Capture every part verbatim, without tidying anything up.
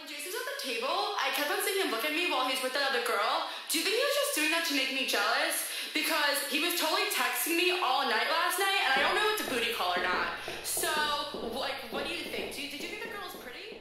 When Jason was at the table, I kept on seeing him look at me while he's with that other girl. Do you think he was just doing that to make me jealous? Because he was totally texting me all night last night, and I don't know if it's a booty call or not. So, like, what do you think? Do you, did you think the girl was pretty?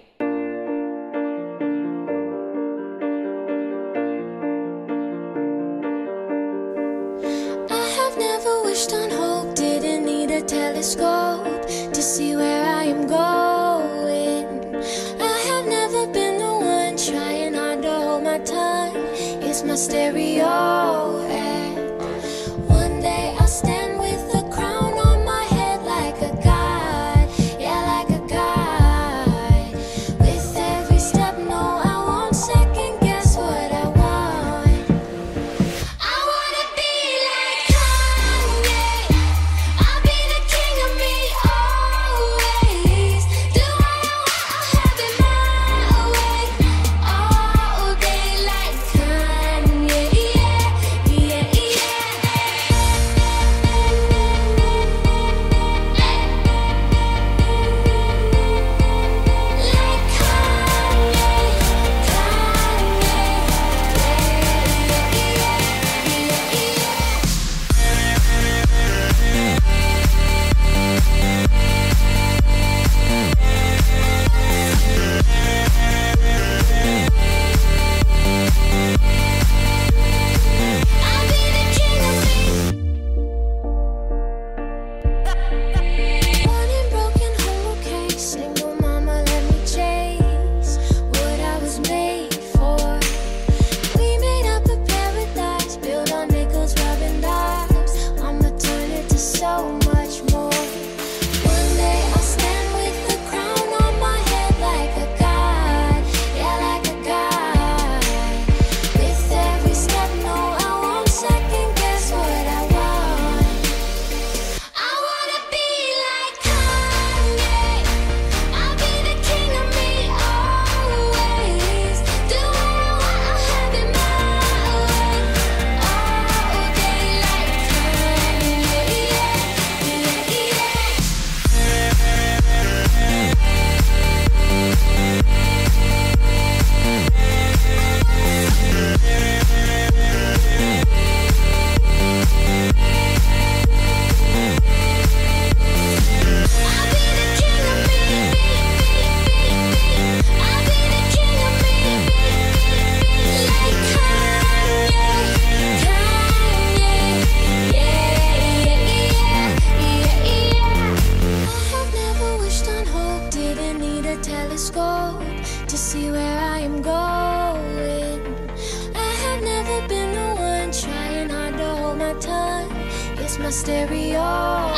I have never wished on hope, didn't need a telescope to see where I am going. I have never been the one trying hard to hold my tongue. It's my stereo. And one day I'll stand with a crown on my head like a god. Yeah, like a god. With every step, no, I won't second guess what I want. I wanna be like Kanye. I'll be the king of me always. Do what I want, I'll have it my way. All day like Kanye. Yeah, yeah, like I'll be the king of me. Born and broken home, okay. Single mama, let me chase what I was made for. We made up a paradise built on nickels, rubbing dimes. I'ma turn it to so much more. One day I'll stand with a crown on my head like a god. Yeah, like a god. With every step, no, I won't second guess what I want. I wanna be like Kanye. I'll be the king of me always. Do what I want, I'll have it my way. All day like Kanye. Yeah, yeah, I'll be the king of me. I'll be the king of me. Like Kanye, Kanye. Yeah, yeah, yeah, yeah. I have never wished on hope, didn't need a telescope to see where I am going. I have never been the one trying hard to hold my tongue. It's my stereo.